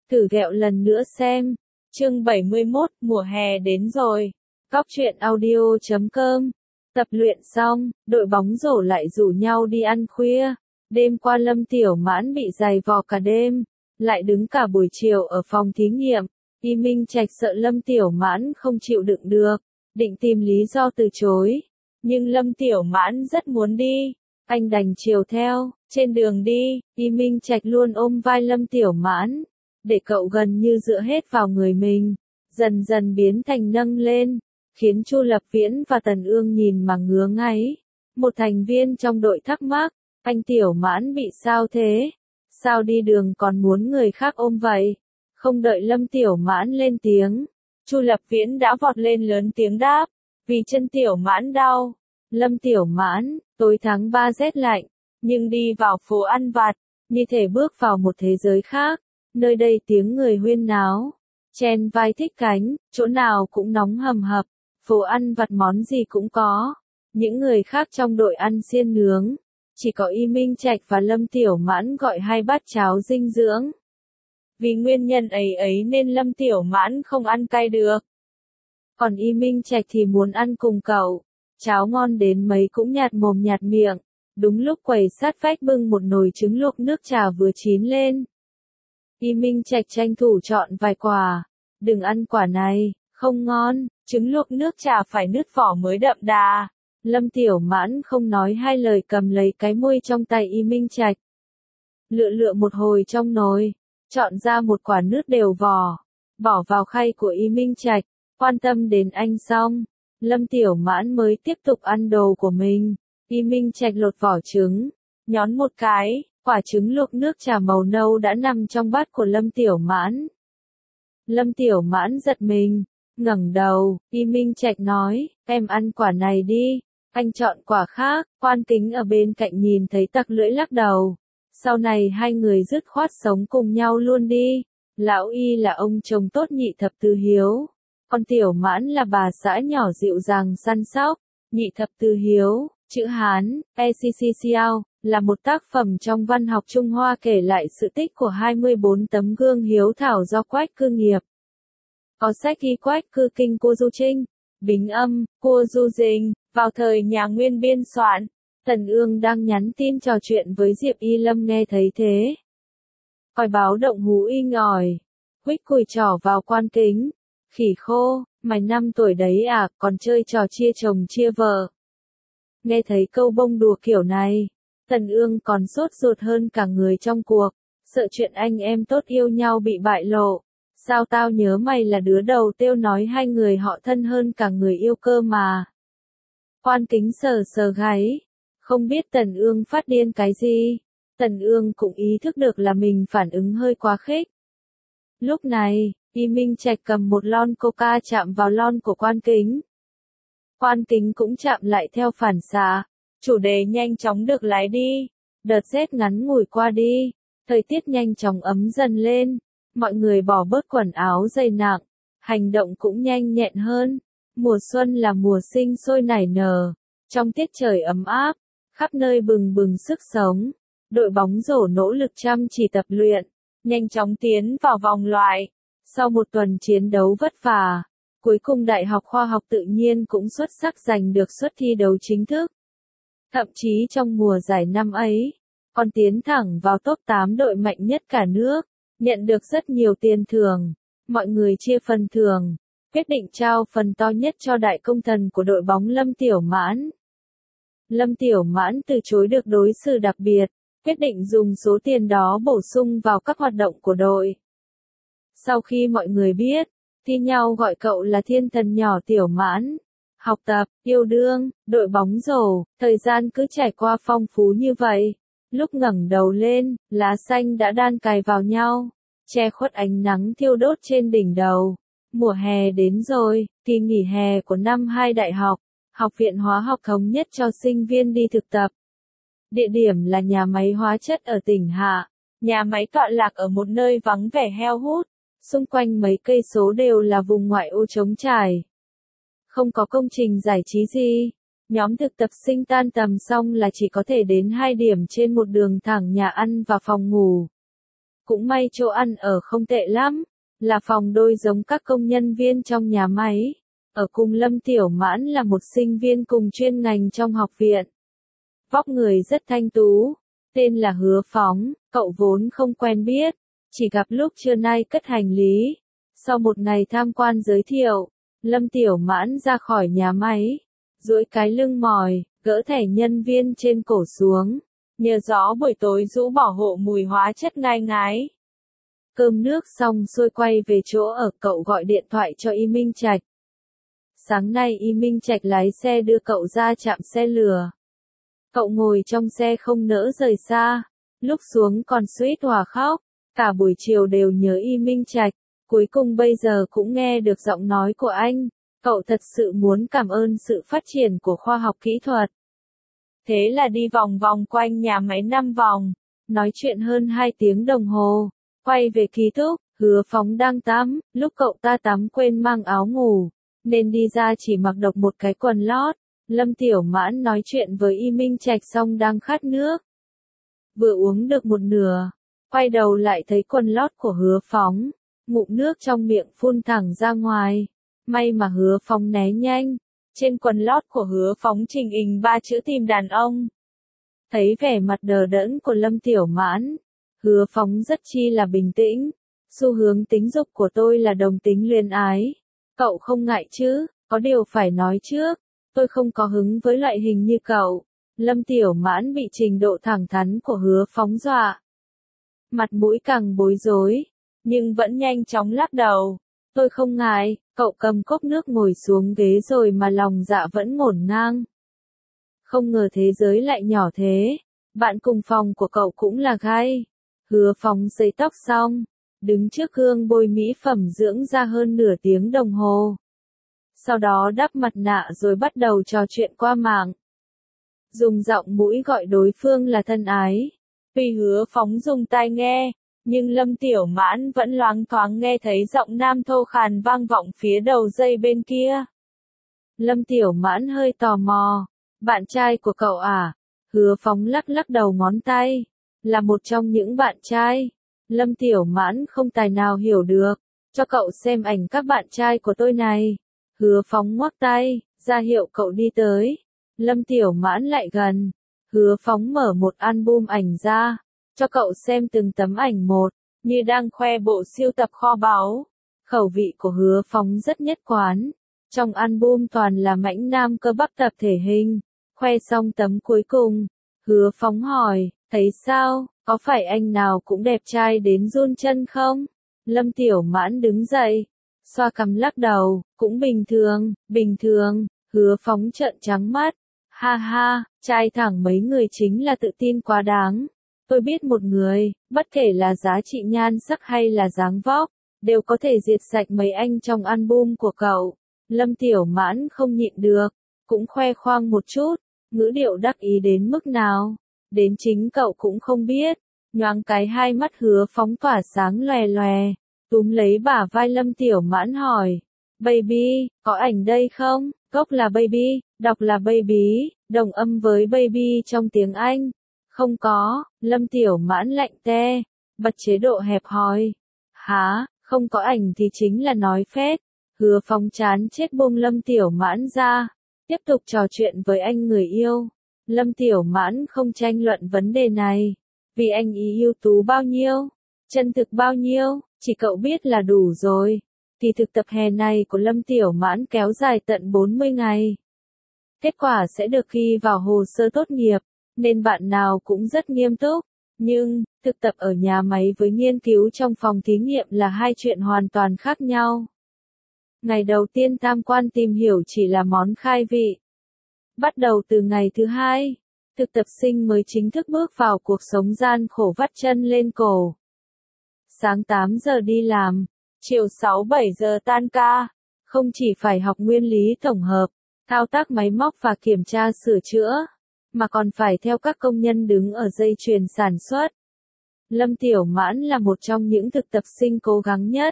Thử ghẹo lần nữa xem. Chương 71, mùa hè đến rồi. Cóc truyện audio.com. Tập luyện xong, đội bóng rổ lại rủ nhau đi ăn khuya. Đêm qua Lâm Tiểu Mãn bị giày vò cả đêm, lại đứng cả buổi chiều ở phòng thí nghiệm. Y Minh Trạch sợ Lâm Tiểu Mãn không chịu đựng được, định tìm lý do từ chối. Nhưng Lâm Tiểu Mãn rất muốn đi, anh đành chiều theo. Trên đường đi, Y Minh Trạch luôn ôm vai Lâm Tiểu Mãn, để cậu gần như dựa hết vào người mình, dần dần biến thành nâng lên, khiến Chu Lập Viễn và Tần Ương nhìn mà ngứa ngáy. Một thành viên trong đội thắc mắc, anh Tiểu Mãn bị sao thế? Sao đi đường còn muốn người khác ôm vậy? Không đợi Lâm Tiểu Mãn lên tiếng, Chu Lập Viễn đã vọt lên lớn tiếng đáp, vì chân Tiểu Mãn đau. Lâm Tiểu Mãn, tối tháng 3 rét lạnh, nhưng đi vào phố ăn vặt, như thể bước vào một thế giới khác. Nơi đây tiếng người huyên náo, chen vai thích cánh, chỗ nào cũng nóng hầm hập, phố ăn vặt món gì cũng có. Những người khác trong đội ăn xiên nướng, chỉ có Y Minh Trạch và Lâm Tiểu Mãn gọi 2 bát cháo dinh dưỡng. Vì nguyên nhân ấy nên Lâm Tiểu Mãn không ăn cay được. Còn Y Minh Trạch thì muốn ăn cùng cậu. Cháo ngon đến mấy cũng nhạt mồm nhạt miệng. Đúng lúc quầy sát vách bưng một nồi trứng luộc nước trà vừa chín lên. Y Minh Trạch tranh thủ chọn vài quả. Đừng ăn quả này, không ngon, trứng luộc nước trà phải nứt vỏ mới đậm đà. Lâm Tiểu Mãn không nói hai lời cầm lấy cái muôi trong tay Y Minh Trạch. Lựa một hồi trong nồi, chọn ra một quả nứt đều vỏ, bỏ vào khay của Y Minh Trạch, quan tâm đến anh xong. Lâm Tiểu Mãn mới tiếp tục ăn đồ của mình. Y Minh Trạch lột vỏ trứng, nhón một cái, quả trứng luộc nước trà màu nâu đã nằm trong bát của Lâm Tiểu Mãn. Lâm Tiểu Mãn giật mình, ngẩng đầu, Y Minh Trạch nói, em ăn quả này đi, anh chọn quả khác. Quan Kính ở bên cạnh nhìn thấy tặc lưỡi lắc đầu. Sau này hai người dứt khoát sống cùng nhau luôn đi. Lão Y là ông chồng tốt Nhị Thập Tứ Hiếu, còn Tiểu Mãn là bà xã nhỏ dịu dàng săn sóc. Nhị Thập Tứ Hiếu, chữ Hán, ECCCL, là một tác phẩm trong văn học Trung Hoa kể lại sự tích của 24 tấm gương hiếu thảo do Quách Cư nghiệp. Có sách ghi Quách Cư kinh Cô Du Trinh, Bính Âm, Cô Du Dình, vào thời nhà Nguyên biên soạn. Tần Ương đang nhắn tin trò chuyện với Diệp Y Lâm nghe thấy thế. Còi báo động hú inh ỏi, huých cùi trỏ vào Quan Kính. Khỉ khô, mày 5 tuổi đấy à, còn chơi trò chia chồng chia vợ. Nghe thấy câu bông đùa kiểu này, Tần Ương còn sốt ruột hơn cả người trong cuộc, sợ chuyện anh em tốt yêu nhau bị bại lộ. Sao tao nhớ mày là đứa đầu tiêu nói hai người họ thân hơn cả người yêu cơ mà. Quan Kính sờ sờ gáy, không biết Tần Ương phát điên cái gì. Tần Ương cũng ý thức được là mình phản ứng hơi quá khích. Lúc này, Y Minh Trạch cầm một lon coca chạm vào lon của Quan Kính. Quan Kính cũng chạm lại theo phản xạ. Chủ đề nhanh chóng được lái đi. Đợt rét ngắn ngủi qua đi. Thời tiết nhanh chóng ấm dần lên. Mọi người bỏ bớt quần áo dày nặng. Hành động cũng nhanh nhẹn hơn. Mùa xuân là mùa sinh sôi nảy nở. Trong tiết trời ấm áp, khắp nơi bừng bừng sức sống. Đội bóng rổ nỗ lực chăm chỉ tập luyện, nhanh chóng tiến vào vòng loại. Sau một tuần chiến đấu vất vả, cuối cùng Đại học Khoa học Tự nhiên cũng xuất sắc giành được suất thi đấu chính thức. Thậm chí trong mùa giải năm ấy, còn tiến thẳng vào top 8 đội mạnh nhất cả nước, nhận được rất nhiều tiền thưởng. Mọi người chia phần thưởng, quyết định trao phần to nhất cho đại công thần của đội bóng Lâm Tiểu Mãn. Lâm Tiểu Mãn từ chối được đối xử đặc biệt, quyết định dùng số tiền đó bổ sung vào các hoạt động của đội. Sau khi mọi người biết, thi nhau gọi cậu là thiên thần nhỏ Tiểu Mãn. Học tập, yêu đương, đội bóng rổ, thời gian cứ trải qua phong phú như vậy. Lúc ngẩng đầu lên, lá xanh đã đan cài vào nhau, che khuất ánh nắng thiêu đốt trên đỉnh đầu. Mùa hè đến rồi, kỳ nghỉ hè của năm 2 đại học, Học viện Hóa học thống nhất cho sinh viên đi thực tập. Địa điểm là nhà máy hóa chất ở tỉnh Hạ. Nhà máy tọa lạc ở một nơi vắng vẻ heo hút, xung quanh mấy cây số đều là vùng ngoại ô trống trải. Không có công trình giải trí gì. Nhóm thực tập sinh tan tầm xong là chỉ có thể đến 2 điểm trên một đường thẳng nhà ăn và phòng ngủ. Cũng may chỗ ăn ở không tệ lắm, là phòng đôi giống các công nhân viên trong nhà máy. Ở cùng Lâm Tiểu Mãn là một sinh viên cùng chuyên ngành trong học viện. Vóc người rất thanh tú, tên là Hứa Phóng, cậu vốn không quen biết, chỉ gặp lúc trưa nay cất hành lý. Sau một ngày tham quan giới thiệu, Lâm Tiểu Mãn ra khỏi nhà máy, duỗi cái lưng mỏi, gỡ thẻ nhân viên trên cổ xuống, nhờ gió buổi tối rũ bỏ hộ mùi hóa chất ngai ngái. Cơm nước xong xuôi quay về chỗ ở, cậu gọi điện thoại cho Y Minh Trạch. Sáng nay Y Minh Trạch lái xe đưa cậu ra trạm xe lửa. Cậu ngồi trong xe không nỡ rời xa, lúc xuống còn suýt hòa khóc, cả buổi chiều đều nhớ Y Minh Trạch, cuối cùng bây giờ cũng nghe được giọng nói của anh, cậu thật sự muốn cảm ơn sự phát triển của khoa học kỹ thuật. Thế là đi vòng vòng quanh nhà máy 5 vòng, nói chuyện hơn 2 tiếng đồng hồ, quay về ký túc, Hứa Phóng đang tắm, lúc cậu ta tắm quên mang áo ngủ, nên đi ra chỉ mặc độc một cái quần lót. Lâm Tiểu Mãn nói chuyện với Y Minh Trạch xong đang khát nước. Vừa uống được một nửa, quay đầu lại thấy quần lót của Hứa Phóng, ngụm nước trong miệng phun thẳng ra ngoài. May mà Hứa Phóng né nhanh, trên quần lót của Hứa Phóng trình hình 3 chữ tìm đàn ông. Thấy vẻ mặt đờ đẫn của Lâm Tiểu Mãn, Hứa Phóng rất chi là bình tĩnh. Xu hướng tính dục của tôi là đồng tính luyến ái. Cậu không ngại chứ, có điều phải nói trước. Tôi không có hứng với loại hình như cậu. Lâm Tiểu Mãn bị trình độ thẳng thắn của Hứa Phóng dọa. Mặt mũi càng bối rối, nhưng vẫn nhanh chóng lắc đầu. Tôi không ngại, cậu cầm cốc nước ngồi xuống ghế rồi mà lòng dạ vẫn ngổn ngang. Không ngờ thế giới lại nhỏ thế. Bạn cùng phòng của cậu cũng là gay. Hứa Phóng sấy tóc xong, đứng trước gương bôi mỹ phẩm dưỡng da hơn nửa tiếng đồng hồ. Sau đó đắp mặt nạ rồi bắt đầu trò chuyện qua mạng. Dùng giọng mũi gọi đối phương là thân ái. Tuy Hứa Phóng dùng tai nghe, nhưng Lâm Tiểu Mãn vẫn loáng thoáng nghe thấy giọng nam thô khàn vang vọng phía đầu dây bên kia. Lâm Tiểu Mãn hơi tò mò. Bạn trai của cậu à? Hứa Phóng lắc lắc đầu ngón tay. Là một trong những bạn trai. Lâm Tiểu Mãn không tài nào hiểu được. Cho cậu xem ảnh các bạn trai của tôi này. Hứa Phóng ngoắc tay, ra hiệu cậu đi tới. Lâm Tiểu Mãn lại gần. Hứa Phóng mở một album ảnh ra, cho cậu xem từng tấm ảnh một, như đang khoe bộ siêu tập kho báu. Khẩu vị của Hứa Phóng rất nhất quán. Trong album toàn là mãnh nam cơ bắp tập thể hình. Khoe xong tấm cuối cùng, Hứa Phóng hỏi, thấy sao, có phải anh nào cũng đẹp trai đến run chân không? Lâm Tiểu Mãn đứng dậy, xoa cằm lắc đầu, cũng bình thường. Hứa Phóng trợn trắng mắt. Ha ha, trai thẳng mấy người chính là tự tin quá đáng. Tôi biết một người, bất kể là giá trị nhan sắc hay là dáng vóc, đều có thể diệt sạch mấy anh trong album của cậu. Lâm Tiểu Mãn không nhịn được, cũng khoe khoang một chút, ngữ điệu đắc ý đến mức nào, đến chính cậu cũng không biết. Nhoáng cái hai mắt Hứa Phóng tỏa sáng lòe lòe, túm lấy bả vai Lâm Tiểu Mãn hỏi, baby, có ảnh đây không? Gốc là baby, đọc là baby, đồng âm với baby trong tiếng Anh. Không có, Lâm Tiểu Mãn lạnh te, bật chế độ hẹp hòi. Hả, không có ảnh thì chính là nói phét. Hứa Phóng chán chết buông Lâm Tiểu Mãn ra, tiếp tục trò chuyện với anh người yêu. Lâm Tiểu Mãn không tranh luận vấn đề này, vì anh ý ưu tú bao nhiêu, chân thực bao nhiêu, chỉ cậu biết là đủ rồi. Kỳ thực tập hè này của Lâm Tiểu Mãn kéo dài tận 40 ngày. Kết quả sẽ được ghi vào hồ sơ tốt nghiệp, nên bạn nào cũng rất nghiêm túc. Nhưng, thực tập ở nhà máy với nghiên cứu trong phòng thí nghiệm là hai chuyện hoàn toàn khác nhau. Ngày đầu tiên tham quan tìm hiểu chỉ là món khai vị. Bắt đầu từ ngày thứ hai, thực tập sinh mới chính thức bước vào cuộc sống gian khổ vắt chân lên cổ. Sáng 8 giờ đi làm, chiều 6-7 giờ tan ca, không chỉ phải học nguyên lý tổng hợp, thao tác máy móc và kiểm tra sửa chữa, mà còn phải theo các công nhân đứng ở dây chuyền sản xuất. Lâm Tiểu Mãn là một trong những thực tập sinh cố gắng nhất.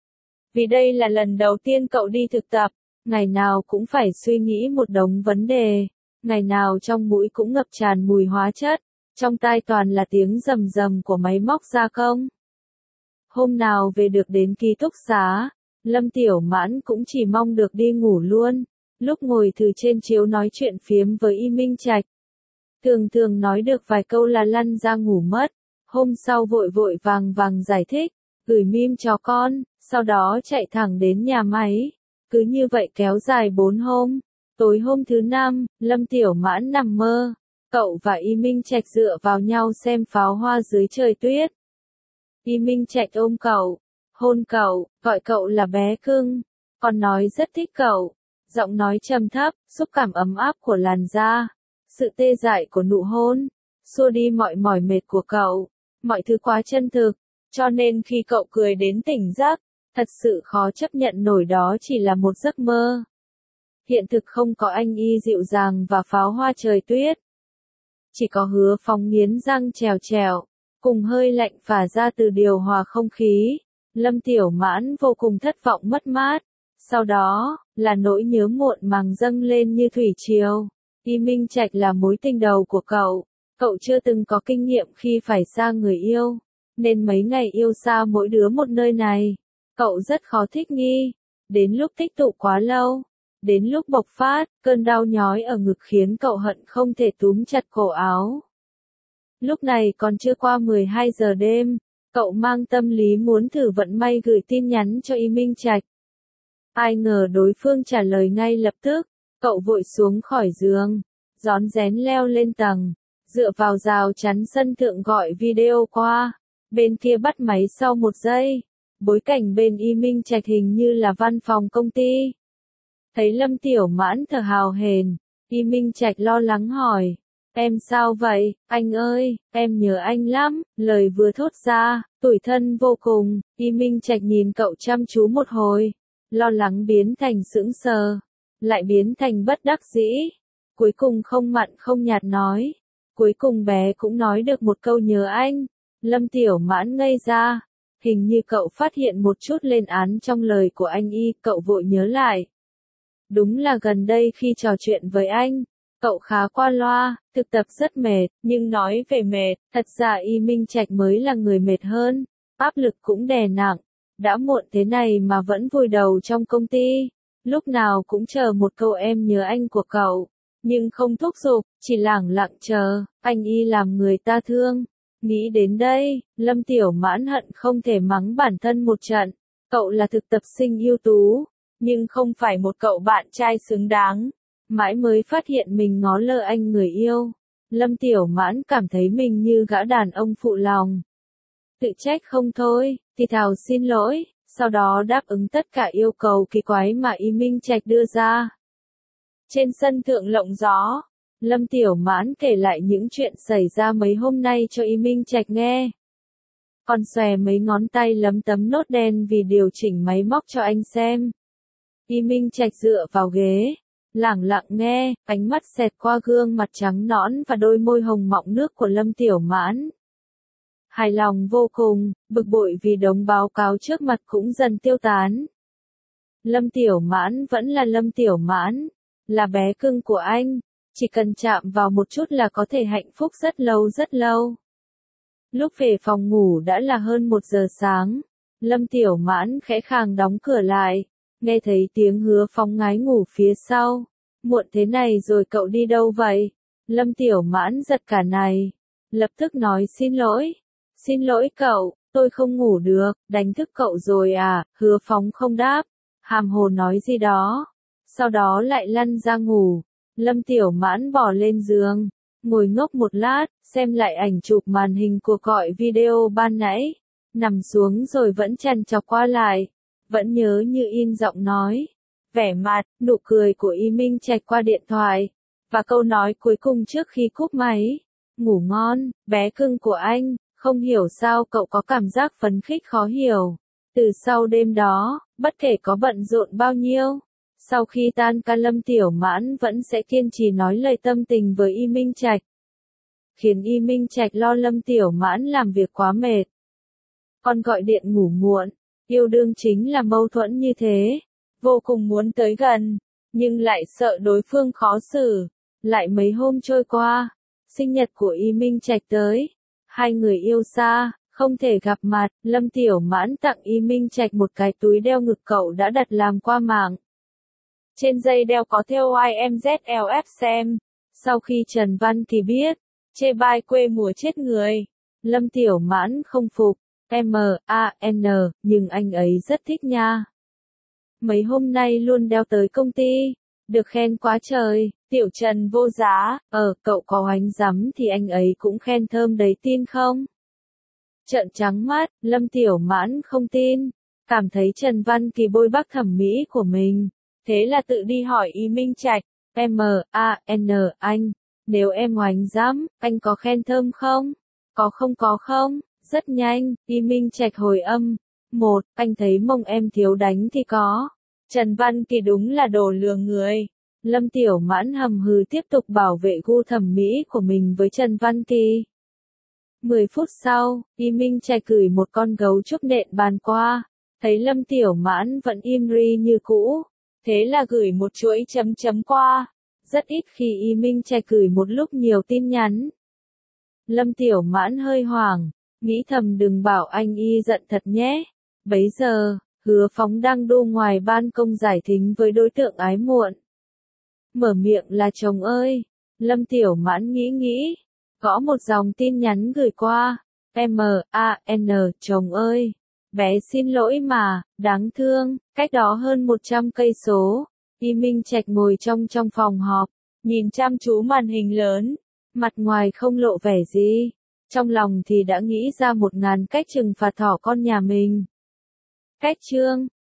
Vì đây là lần đầu tiên cậu đi thực tập, ngày nào cũng phải suy nghĩ một đống vấn đề, ngày nào trong mũi cũng ngập tràn mùi hóa chất, trong tai toàn là tiếng rầm rầm của máy móc gia công. Hôm nào về được đến ký túc xá, Lâm Tiểu Mãn cũng chỉ mong được đi ngủ luôn. Lúc ngồi từ trên chiếu nói chuyện phiếm với Y Minh Trạch, thường thường nói được vài câu là lăn ra ngủ mất. Hôm sau vội vội vàng vàng giải thích, gửi meme cho con, sau đó chạy thẳng đến nhà máy. Cứ như vậy kéo dài 4 hôm. Tối hôm thứ 5, Lâm Tiểu Mãn nằm mơ. Cậu và Y Minh Trạch dựa vào nhau xem pháo hoa dưới trời tuyết. Y Minh Trạch ôm cậu, hôn cậu, gọi cậu là bé cưng, còn nói rất thích cậu. Giọng nói trầm thấp, xúc cảm ấm áp của làn da, sự tê dại của nụ hôn, xua đi mọi mỏi mệt của cậu. Mọi thứ quá chân thực, cho nên khi cậu cười đến tỉnh giấc, thật sự khó chấp nhận nổi đó chỉ là một giấc mơ. Hiện thực không có anh Y dịu dàng và pháo hoa trời tuyết. Chỉ có Hứa Phóng nghiến răng trèo trèo, cùng hơi lạnh phả ra từ điều hòa không khí. Lâm Tiểu Mãn vô cùng thất vọng mất mát. Sau đó, là nỗi nhớ muộn màng dâng lên như thủy triều. Y Minh Trạch là mối tình đầu của cậu. Cậu chưa từng có kinh nghiệm khi phải xa người yêu, nên mấy ngày yêu xa mỗi đứa một nơi này, cậu rất khó thích nghi. Đến lúc tích tụ quá lâu, đến lúc bộc phát, cơn đau nhói ở ngực khiến cậu hận không thể túm chặt cổ áo. Lúc này còn chưa qua 12 giờ đêm, cậu mang tâm lý muốn thử vận may gửi tin nhắn cho Y Minh Trạch. Ai ngờ đối phương trả lời ngay lập tức, cậu vội xuống khỏi giường, rón rén leo lên tầng, dựa vào rào chắn sân thượng gọi video qua. Bên kia bắt máy sau 1 giây, bối cảnh bên Y Minh Trạch hình như là văn phòng công ty. Thấy Lâm Tiểu Mãn thở hào hển, Y Minh Trạch lo lắng hỏi, em sao vậy, anh ơi, em nhớ anh lắm. Lời vừa thốt ra, tủi thân vô cùng. Y Minh Trạch nhìn cậu chăm chú một hồi, lo lắng biến thành sững sờ, lại biến thành bất đắc dĩ. Cuối cùng không mặn không nhạt nói, cuối cùng bé cũng nói được một câu nhớ anh. Lâm Tiểu Mãn ngây ra, hình như cậu phát hiện một chút lên án trong lời của anh Y. Cậu vội nhớ lại, đúng là gần đây khi trò chuyện với anh, cậu khá qua loa, thực tập rất mệt. Nhưng nói về mệt, thật ra Y Minh Trạch mới là người mệt hơn, áp lực cũng đè nặng. Đã muộn thế này mà vẫn vùi đầu trong công ty, lúc nào cũng chờ một câu em nhớ anh của cậu, nhưng không thúc giục, chỉ lẳng lặng chờ. Anh Y làm người ta thương. Nghĩ đến đây, Lâm Tiểu Mãn hận không thể mắng bản thân một trận. Cậu là thực tập sinh ưu tú, nhưng không phải một cậu bạn trai xứng đáng. Mãi mới phát hiện mình ngó lơ anh người yêu. Lâm Tiểu Mãn cảm thấy mình như gã đàn ông phụ lòng. Tự trách không thôi, thì thào xin lỗi, sau đó đáp ứng tất cả yêu cầu kỳ quái mà Y Minh Trạch đưa ra. Trên sân thượng lộng gió, Lâm Tiểu Mãn kể lại những chuyện xảy ra mấy hôm nay cho Y Minh Trạch nghe. Còn xòe mấy ngón tay lấm tấm nốt đen vì điều chỉnh máy móc cho anh xem. Y Minh Trạch dựa vào ghế, lẳng lặng nghe, ánh mắt xẹt qua gương mặt trắng nõn và đôi môi hồng mọng nước của Lâm Tiểu Mãn. Hài lòng vô cùng, bực bội vì đống báo cáo trước mặt cũng dần tiêu tán. Lâm Tiểu Mãn vẫn là Lâm Tiểu Mãn, là bé cưng của anh, chỉ cần chạm vào một chút là có thể hạnh phúc rất lâu rất lâu. Lúc về phòng ngủ đã là hơn 1 giờ sáng, Lâm Tiểu Mãn khẽ khàng đóng cửa lại, nghe thấy tiếng Hứa Phóng ngái ngủ phía sau. Muộn thế này rồi cậu đi đâu vậy? Lâm Tiểu Mãn giật cả này, lập tức nói xin lỗi. Xin lỗi cậu, tôi không ngủ được, đánh thức cậu rồi à? Hứa Phóng không đáp, hàm hồ nói gì đó, sau đó lại lăn ra ngủ. Lâm Tiểu Mãn bỏ lên giường, ngồi ngốc một lát, xem lại ảnh chụp màn hình cuộc gọi video ban nãy, nằm xuống rồi vẫn trằn trọc qua lại, vẫn nhớ như in giọng nói, vẻ mặt, nụ cười của Y Minh Trạch qua điện thoại, và câu nói cuối cùng trước khi cúp máy, ngủ ngon, bé cưng của anh. Không hiểu sao cậu có cảm giác phấn khích khó hiểu. Từ sau đêm đó, bất kể có bận rộn bao nhiêu, sau khi tan ca Lâm Tiểu Mãn vẫn sẽ kiên trì nói lời tâm tình với Y Minh Trạch, khiến Y Minh Trạch lo Lâm Tiểu Mãn làm việc quá mệt. Còn gọi điện ngủ muộn, yêu đương chính là mâu thuẫn như thế, vô cùng muốn tới gần, nhưng lại sợ đối phương khó xử. Lại mấy hôm trôi qua, sinh nhật của Y Minh Trạch tới. Hai người yêu xa, Không thể gặp mặt, Lâm Tiểu Mãn tặng Y Minh Trạch một cái túi đeo ngực cậu đã đặt làm qua mạng. Trên dây đeo có thêu YMZLF xem. Sau khi Trần Văn Kỳ biết, chê bai quê mùa chết người. Lâm Tiểu Mãn không phục, M.A.N, nhưng anh ấy rất thích nha. Mấy hôm nay luôn đeo tới công ty, được khen quá trời, Tiểu Trần vô giá, cậu có oánh rắm thì anh ấy cũng khen thơm đấy tin không? Trợn trắng mắt, Lâm Tiểu Mãn không tin, cảm thấy Trần Văn Kỳ bôi bác thẩm mỹ của mình, thế là tự đi hỏi Y Minh Trạch, M.A.N anh, nếu em oánh rắm, anh có khen thơm không? Có không? Rất nhanh, Y Minh Trạch hồi âm. 1. Anh thấy mông em thiếu đánh thì có. Trần Văn Kỳ đúng là đồ lừa người. Lâm Tiểu Mãn hầm hừ tiếp tục bảo vệ gu thẩm mỹ của mình với Trần Văn Kỳ. 10 phút sau, Y Minh Trạch gửi một con gấu trúc nện bàn qua. Thấy Lâm Tiểu Mãn vẫn im ri như cũ. Thế là gửi một chuỗi chấm chấm qua. Rất ít khi Y Minh Trạch gửi một lúc nhiều tin nhắn. Lâm Tiểu Mãn hơi hoảng, nghĩ thầm đừng bảo anh Y giận thật nhé. Bấy giờ, Hứa Phóng đang đu ngoài ban công giải thính với đối tượng ái muộn. Mở miệng là chồng ơi. Lâm Tiểu Mãn nghĩ, gõ một dòng tin nhắn gửi qua. M.A.N chồng ơi. Bé xin lỗi mà, đáng thương, cách đó hơn 100 cây số. Y Minh Trạch ngồi trong phòng họp, nhìn chăm chú màn hình lớn. Mặt ngoài không lộ vẻ gì, trong lòng thì đã nghĩ ra 1000 cách trừng phạt thỏ con nhà mình. Cách chương